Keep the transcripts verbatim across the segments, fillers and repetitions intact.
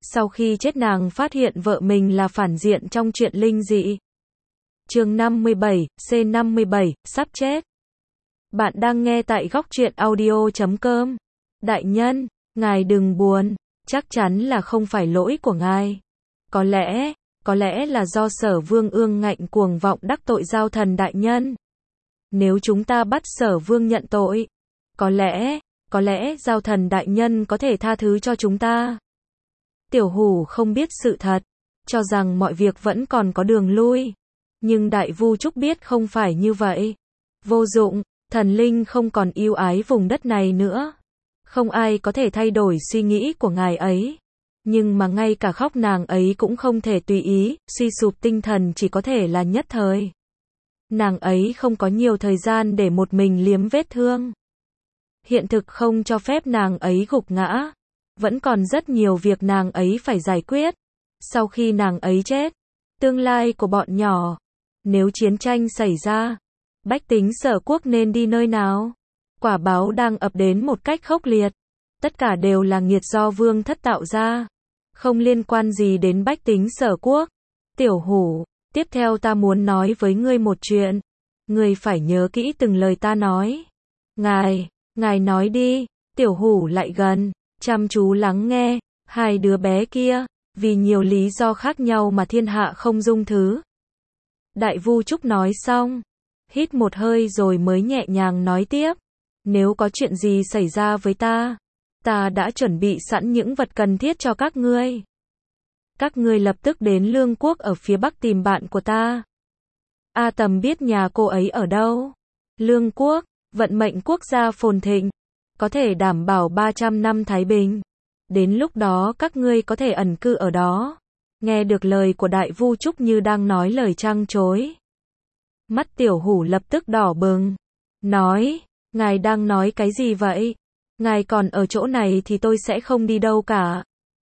Sau khi chết nàng phát hiện vợ mình là phản diện trong chuyện linh dị. Chương năm mươi bảy, C năm mươi bảy, sắp chết. Bạn đang nghe tại góc truyện audio chấm com. Đại nhân, ngài đừng buồn, chắc chắn là không phải lỗi của ngài. Có lẽ, có lẽ là do Sở Vương ương ngạnh cuồng vọng đắc tội Giao Thần đại nhân. Nếu chúng ta bắt Sở Vương nhận tội, có lẽ, có lẽ Giao Thần đại nhân có thể tha thứ cho chúng ta. Tiểu Hủ không biết sự thật, cho rằng mọi việc vẫn còn có đường lui. Nhưng Đại Vu Trúc biết không phải như vậy. Vô dụng, thần linh không còn yêu ái vùng đất này nữa. Không ai có thể thay đổi suy nghĩ của ngài ấy. Nhưng mà ngay cả khóc nàng ấy cũng không thể tùy ý, suy sụp tinh thần chỉ có thể là nhất thời. Nàng ấy không có nhiều thời gian để một mình liếm vết thương. Hiện thực không cho phép nàng ấy gục ngã. Vẫn còn rất nhiều việc nàng ấy phải giải quyết. Sau khi nàng ấy chết, tương lai của bọn nhỏ, nếu chiến tranh xảy ra, bách tính Sở Quốc nên đi nơi nào? Quả báo đang ập đến một cách khốc liệt. Tất cả đều là nghiệt do Vương Thất tạo ra. Không liên quan gì đến bách tính Sở Quốc. Tiểu Hủ, tiếp theo ta muốn nói với ngươi một chuyện. Ngươi phải nhớ kỹ từng lời ta nói. Ngài, ngài nói đi. Tiểu Hủ lại gần, chăm chú lắng nghe. Hai đứa bé kia, vì nhiều lý do khác nhau mà thiên hạ không dung thứ. Đại Vu Trúc nói xong, hít một hơi rồi mới nhẹ nhàng nói tiếp. Nếu có chuyện gì xảy ra với ta, ta đã chuẩn bị sẵn những vật cần thiết cho các ngươi. Các ngươi lập tức đến Lương Quốc ở phía bắc tìm bạn của ta. A Tầm biết nhà cô ấy ở đâu. Lương Quốc, vận mệnh quốc gia phồn thịnh, có thể đảm bảo ba trăm năm thái bình. Đến lúc đó các ngươi có thể ẩn cư ở đó. Nghe được lời của Đại Vu Trúc như đang nói lời trăng trối. Mắt Tiểu Hủ lập tức đỏ bừng. Nói, ngài đang nói cái gì vậy? Ngài còn ở chỗ này thì tôi sẽ không đi đâu cả.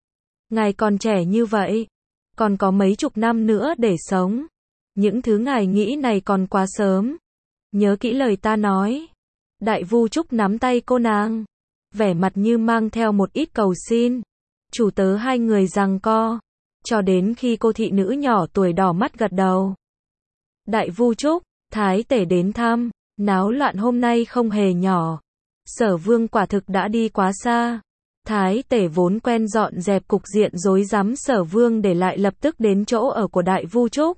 Ngài còn trẻ như vậy, còn có mấy chục năm nữa để sống. Những thứ ngài nghĩ này còn quá sớm. Nhớ kỹ lời ta nói. Đại Vu Trúc nắm tay cô nàng, vẻ mặt như mang theo một ít cầu xin. Chủ tớ hai người giằng co, cho đến khi cô thị nữ nhỏ tuổi đỏ mắt gật đầu. Đại Vu Trúc, Thái Tể đến thăm, náo loạn hôm nay không hề nhỏ. Sở Vương quả thực đã đi quá xa. Thái Tể vốn quen dọn dẹp cục diện rối rắm Sở Vương để lại lập tức đến chỗ ở của Đại Vu Trúc.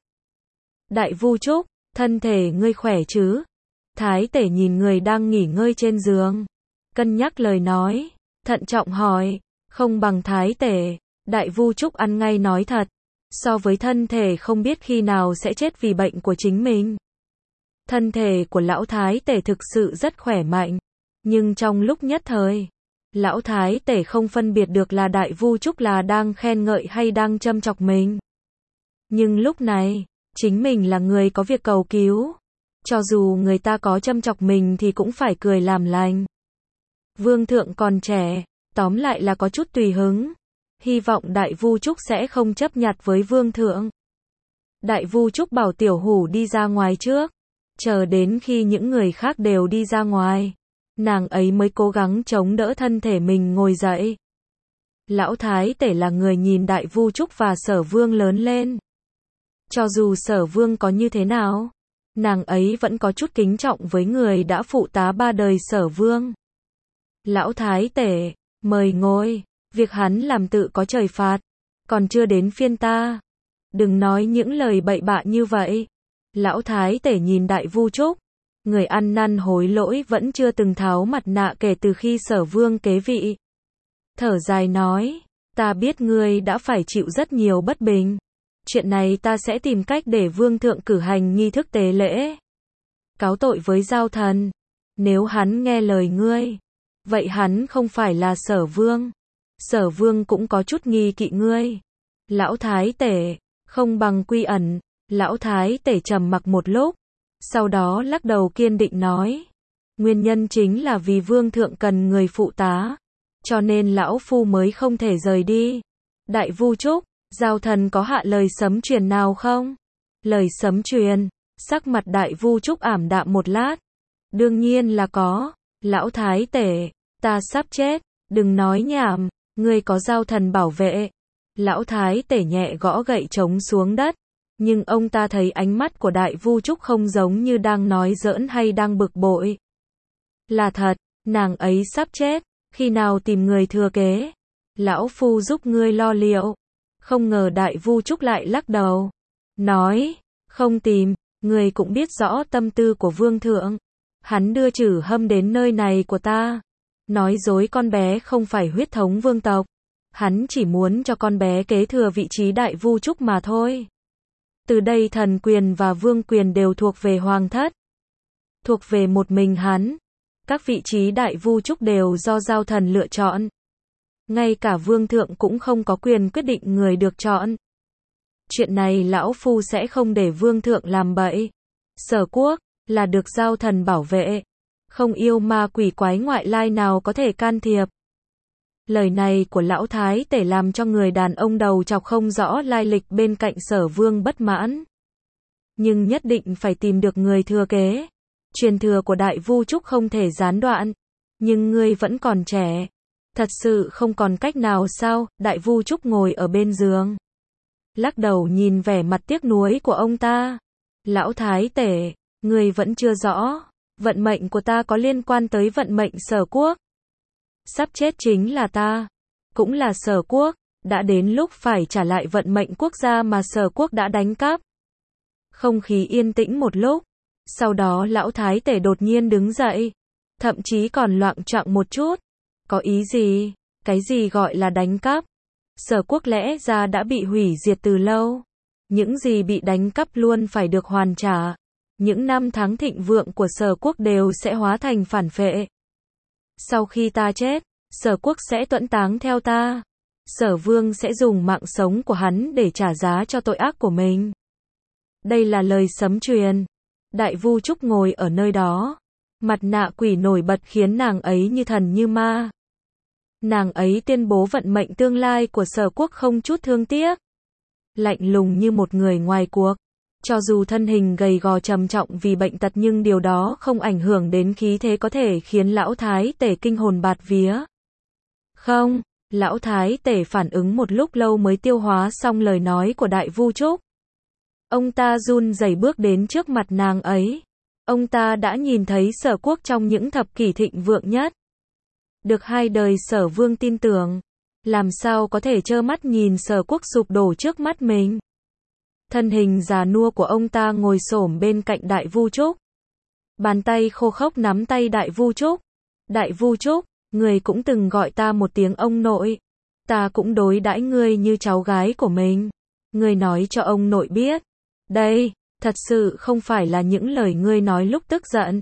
Đại Vu Trúc, thân thể ngươi khỏe chứ? Thái Tể nhìn người đang nghỉ ngơi trên giường, cân nhắc lời nói, thận trọng hỏi. Không bằng Thái Tể. Đại Vu Trúc ăn ngay nói thật. So với thân thể không biết khi nào sẽ chết vì bệnh của chính mình, thân thể của lão Thái Tể thực sự rất khỏe mạnh. Nhưng trong lúc nhất thời, lão Thái Tể không phân biệt được là Đại Vu Trúc là đang khen ngợi hay đang châm chọc mình. Nhưng lúc này, chính mình là người có việc cầu cứu. Cho dù người ta có châm chọc mình thì cũng phải cười làm lành. Vương thượng còn trẻ, tóm lại là có chút tùy hứng. Hy vọng Đại Vu Trúc sẽ không chấp nhặt với Vương thượng. Đại Vu Trúc bảo Tiểu Hủ đi ra ngoài trước. Chờ đến khi những người khác đều đi ra ngoài, nàng ấy mới cố gắng chống đỡ thân thể mình ngồi dậy. Lão Thái Tể là người nhìn Đại Vu Trúc và Sở Vương lớn lên. Cho dù Sở Vương có như thế nào, nàng ấy vẫn có chút kính trọng với người đã phụ tá ba đời Sở Vương. Lão Thái Tể, mời ngồi, việc hắn làm tự có trời phạt, còn chưa đến phiên ta. Đừng nói những lời bậy bạ như vậy. Lão Thái Tể nhìn Đại Vu Trúc, người ăn năn hối lỗi vẫn chưa từng tháo mặt nạ kể từ khi Sở Vương kế vị. Thở dài nói, ta biết ngươi đã phải chịu rất nhiều bất bình. Chuyện này ta sẽ tìm cách để Vương thượng cử hành nghi thức tế lễ, cáo tội với Giao Thần. Nếu hắn nghe lời ngươi, vậy hắn không phải là Sở Vương. Sở Vương cũng có chút nghi kỵ ngươi. Lão Thái Tể, không bằng quy ẩn. Lão Thái Tể trầm mặc một lúc, sau đó lắc đầu kiên định nói. Nguyên nhân chính là vì Vương thượng cần người phụ tá, cho nên lão phu mới không thể rời đi. Đại Vu Trúc, Giao Thần có hạ lời sấm truyền nào không? Lời sấm truyền. Sắc mặt Đại Vu Trúc ảm đạm một lát. Đương nhiên là có. Lão Thái Tể, ta sắp chết, đừng nói nhảm, ngươi có Giao Thần bảo vệ. Lão thái tể nhẹ gõ gậy trống xuống đất. Nhưng ông ta thấy ánh mắt của Đại Vu Trúc không giống như đang nói giỡn hay đang bực bội. Là thật, nàng ấy sắp chết, khi nào tìm người thừa kế? Lão phu giúp ngươi lo liệu. Không ngờ Đại Vu Trúc lại lắc đầu. Nói, không tìm, ngươi cũng biết rõ tâm tư của vương thượng. Hắn đưa Trử Hâm đến nơi này của ta. Nói dối con bé không phải huyết thống vương tộc. Hắn chỉ muốn cho con bé kế thừa vị trí Đại Vu Trúc mà thôi. Từ đây thần quyền và vương quyền đều thuộc về hoàng thất. Thuộc về một mình hắn. Các vị trí Đại Vu Trúc đều do giao thần lựa chọn. Ngay cả vương thượng cũng không có quyền quyết định người được chọn. Chuyện này lão phu sẽ không để vương thượng làm bậy. Sở quốc là được giao thần bảo vệ. Không yêu ma quỷ quái ngoại lai nào có thể can thiệp. Lời này của lão thái tể làm cho người đàn ông đầu chọc không rõ lai lịch bên cạnh Sở Vương bất mãn. Nhưng nhất định phải tìm được người thừa kế. Truyền thừa của Đại Vu Trúc không thể gián đoạn. Nhưng ngươi vẫn còn trẻ. Thật sự không còn cách nào sao? Đại Vu Trúc ngồi ở bên giường. Lắc đầu nhìn vẻ mặt tiếc nuối của ông ta. Lão thái tể, ngươi vẫn chưa rõ. Vận mệnh của ta có liên quan tới vận mệnh Sở quốc. Sắp chết chính là ta. Cũng là Sở quốc. Đã đến lúc phải trả lại vận mệnh quốc gia mà Sở quốc đã đánh cắp. Không khí yên tĩnh một lúc. Sau đó lão thái tể đột nhiên đứng dậy. Thậm chí còn loạng choạng một chút. Có ý gì? Cái gì gọi là đánh cắp? Sở quốc lẽ ra đã bị hủy diệt từ lâu. Những gì bị đánh cắp luôn phải được hoàn trả. Những năm tháng thịnh vượng của Sở quốc đều sẽ hóa thành phản phệ. Sau khi ta chết, Sở quốc sẽ tuẫn táng theo ta. Sở Vương sẽ dùng mạng sống của hắn để trả giá cho tội ác của mình. Đây là lời sấm truyền. Đại Vu Trúc ngồi ở nơi đó. Mặt nạ quỷ nổi bật khiến nàng ấy như thần như ma. Nàng ấy tuyên bố vận mệnh tương lai của Sở quốc không chút thương tiếc. Lạnh lùng như một người ngoài cuộc. Cho dù thân hình gầy gò trầm trọng vì bệnh tật nhưng điều đó không ảnh hưởng đến khí thế có thể khiến lão thái tể kinh hồn bạt vía. Không, lão thái tể phản ứng một lúc lâu mới tiêu hóa xong lời nói của Đại Vu Trúc. Ông ta run rẩy bước đến trước mặt nàng ấy. Ông ta đã nhìn thấy Sở quốc trong những thập kỷ thịnh vượng nhất. Được hai đời Sở Vương tin tưởng. Làm sao có thể trơ mắt nhìn Sở quốc sụp đổ trước mắt mình. Thân hình già nua của ông ta ngồi xổm bên cạnh Đại Vu Trúc. Bàn tay khô khốc nắm tay Đại Vu Trúc. Đại Vu Trúc, người cũng từng gọi ta một tiếng ông nội. Ta cũng đối đãi ngươi như cháu gái của mình. Ngươi nói cho ông nội biết. Đây, thật sự không phải là những lời ngươi nói lúc tức giận.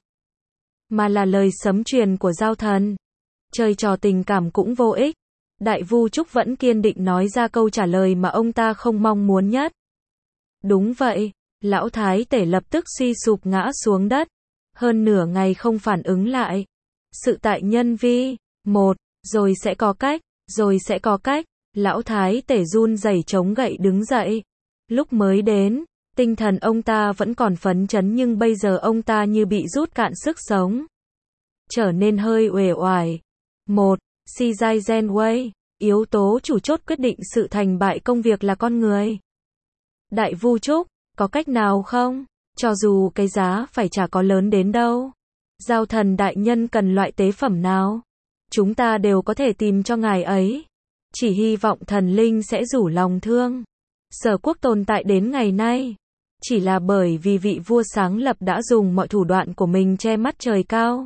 Mà là lời sấm truyền của giao thần. Chơi trò tình cảm cũng vô ích. Đại Vu Trúc vẫn kiên định nói ra câu trả lời mà ông ta không mong muốn nhất. Đúng vậy, lão thái tể lập tức suy sụp ngã xuống đất. Hơn nửa ngày không phản ứng lại. Sự tại nhân vi. Một, rồi sẽ có cách, rồi sẽ có cách. Lão thái tể run rẩy chống gậy đứng dậy. Lúc mới đến, tinh thần ông ta vẫn còn phấn chấn nhưng bây giờ ông ta như bị rút cạn sức sống. Trở nên hơi uể oải. Một, si giai gen way. Yếu tố chủ chốt quyết định sự thành bại công việc là con người. Đại Vu Trúc, có cách nào không? Cho dù cái giá phải trả có lớn đến đâu. Giao thần đại nhân cần loại tế phẩm nào? Chúng ta đều có thể tìm cho ngài ấy. Chỉ hy vọng thần linh sẽ rủ lòng thương. Sở quốc tồn tại đến ngày nay. Chỉ là bởi vì vị vua sáng lập đã dùng mọi thủ đoạn của mình che mắt trời cao.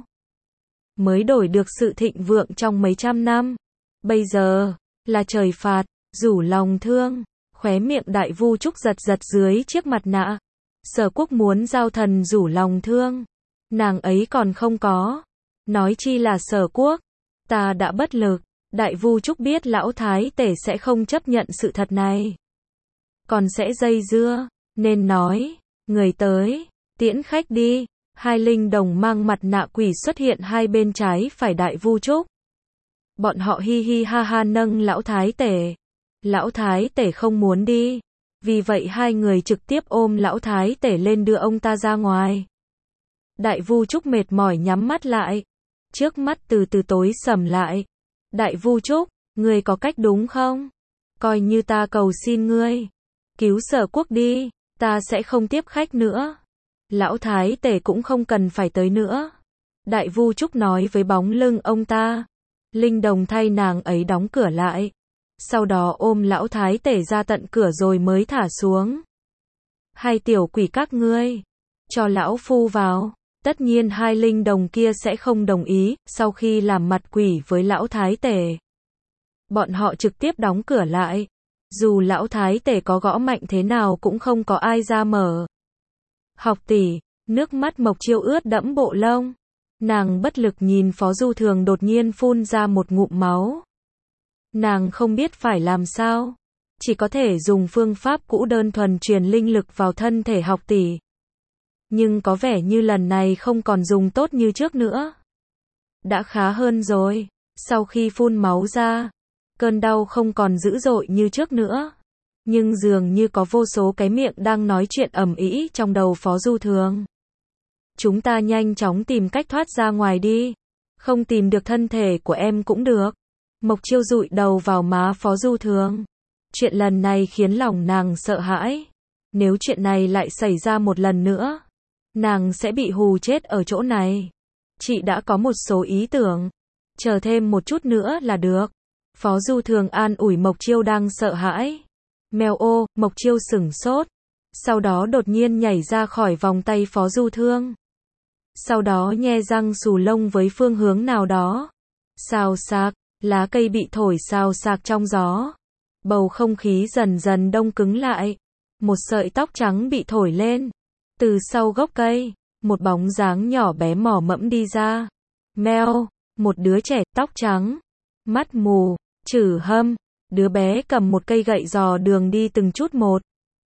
Mới đổi được sự thịnh vượng trong mấy trăm năm. Bây giờ, là trời phạt, rủ lòng thương. Khóe miệng Đại Vu Trúc giật giật dưới chiếc mặt nạ. Sở quốc muốn giao thần rủ lòng thương. Nàng ấy còn không có. Nói chi là Sở quốc. Ta đã bất lực. Đại Vu Trúc biết lão thái tể sẽ không chấp nhận sự thật này. Còn sẽ dây dưa. Nên nói. Người tới. Tiễn khách đi. Hai linh đồng mang mặt nạ quỷ xuất hiện hai bên trái phải Đại Vu Trúc. Bọn họ hi hi ha ha nâng lão thái tể. Lão thái tể không muốn đi. Vì vậy hai người trực tiếp ôm lão thái tể lên đưa ông ta ra ngoài. Đại Vu Trúc mệt mỏi nhắm mắt lại. Trước mắt từ từ tối sầm lại. Đại Vu Trúc, người có cách đúng không? Coi như ta cầu xin ngươi. Cứu Sở Quốc đi, ta sẽ không tiếp khách nữa. Lão thái tể cũng không cần phải tới nữa. Đại Vu Trúc nói với bóng lưng ông ta. Linh Đồng thay nàng ấy đóng cửa lại. Sau đó ôm lão thái tể ra tận cửa rồi mới thả xuống. Hai tiểu quỷ các ngươi, cho lão phu vào. Tất nhiên hai linh đồng kia sẽ không đồng ý, sau khi làm mặt quỷ với lão thái tể. Bọn họ trực tiếp đóng cửa lại. Dù lão thái tể có gõ mạnh thế nào cũng không có ai ra mở. Học tỷ, nước mắt Mộc Chiêu ướt đẫm bộ lông. Nàng bất lực nhìn Phó Du Thường đột nhiên phun ra một ngụm máu. Nàng không biết phải làm sao. Chỉ có thể dùng phương pháp cũ đơn thuần truyền linh lực vào thân thể học tỷ. Nhưng có vẻ như lần này không còn dùng tốt như trước nữa. Đã khá hơn rồi. Sau khi phun máu ra, cơn đau không còn dữ dội như trước nữa. Nhưng dường như có vô số cái miệng đang nói chuyện ầm ĩ trong đầu Phó Du Thường. Chúng ta nhanh chóng tìm cách thoát ra ngoài đi. Không tìm được thân thể của em cũng được. Mộc Chiêu dụi đầu vào má Phó Du Thường. Chuyện lần này khiến lòng nàng sợ hãi. Nếu chuyện này lại xảy ra một lần nữa, nàng sẽ bị hù chết ở chỗ này. Chị đã có một số ý tưởng. Chờ thêm một chút nữa là được. Phó Du Thường an ủi Mộc Chiêu đang sợ hãi. Mèo ô, Mộc Chiêu sửng sốt. Sau đó đột nhiên nhảy ra khỏi vòng tay Phó Du Thường. Sau đó nhe răng xù lông với phương hướng nào đó. Xào xạc, lá cây bị thổi xào xạc trong gió. Bầu không khí dần dần đông cứng lại. Một sợi tóc trắng bị thổi lên. Từ sau gốc cây, một bóng dáng nhỏ bé mỏ mẫm đi ra. Mèo, một đứa trẻ tóc trắng, mắt mù, Trử Hâm. Đứa bé cầm một cây gậy dò đường đi từng chút một.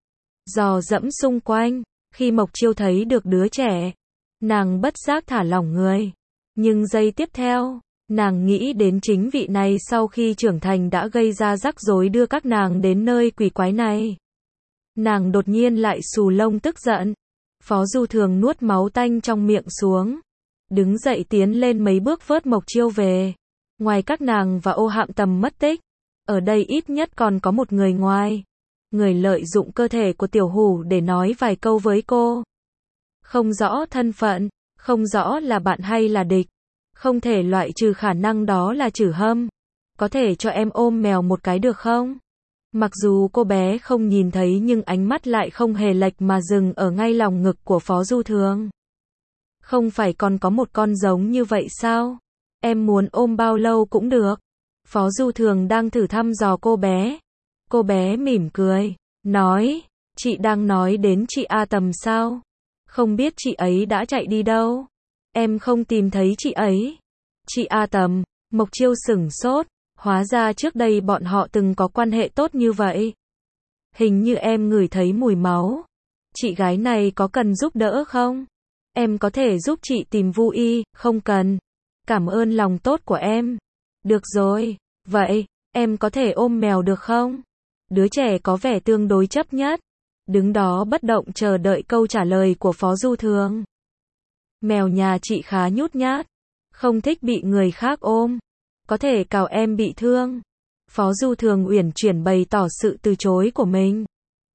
Dò dẫm xung quanh. Khi Mộc Chiêu thấy được đứa trẻ, nàng bất giác thả lỏng người. Nhưng giây tiếp theo, nàng nghĩ đến chính vị này sau khi trưởng thành đã gây ra rắc rối đưa các nàng đến nơi quỷ quái này. Nàng đột nhiên lại xù lông tức giận. Phó Du Thường nuốt máu tanh trong miệng xuống. Đứng dậy tiến lên mấy bước vớt Mộc Chiêu về. Ngoài các nàng và Ô Hạm Tầm mất tích, ở đây ít nhất còn có một người ngoài. Người lợi dụng cơ thể của tiểu hủ để nói vài câu với cô. Không rõ thân phận, không rõ là bạn hay là địch. Không thể loại trừ khả năng đó là Trử Hâm. Có thể cho em ôm mèo một cái được không? Mặc dù cô bé không nhìn thấy nhưng ánh mắt lại không hề lệch mà dừng ở ngay lòng ngực của Phó Du Thường. Không phải còn có một con giống như vậy sao? Em muốn ôm bao lâu cũng được. Phó Du Thường đang thử thăm dò cô bé. Cô bé mỉm cười, nói, chị đang nói đến chị A Tầm sao? Không biết chị ấy đã chạy đi đâu? Em không tìm thấy chị ấy. Chị A Tầm, Mộc Chiêu sửng sốt, hóa ra trước đây bọn họ từng có quan hệ tốt như vậy. Hình như em ngửi thấy mùi máu. Chị gái này có cần giúp đỡ không? Em có thể giúp chị tìm Vu Y, không cần. Cảm ơn lòng tốt của em. Được rồi, vậy, em có thể ôm mèo được không? Đứa trẻ có vẻ tương đối chấp nhất. Đứng đó bất động chờ đợi câu trả lời của Phó Du Thường. Mèo nhà chị khá nhút nhát. Không thích bị người khác ôm. Có thể cào em bị thương. Phó Du Thường uyển chuyển bày tỏ sự từ chối của mình.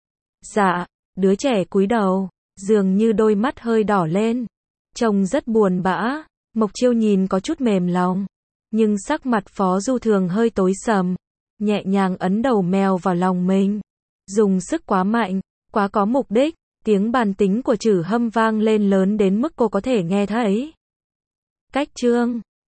Dạ, đứa trẻ cúi đầu, dường như đôi mắt hơi đỏ lên. Trông rất buồn bã. Mộc Chiêu nhìn có chút mềm lòng. Nhưng sắc mặt Phó Du Thường hơi tối sầm. Nhẹ nhàng ấn đầu mèo vào lòng mình. Dùng sức quá mạnh, quá có mục đích. Tiếng bàn tính của Trử Hâm vang lên lớn đến mức cô có thể nghe thấy. Cách chương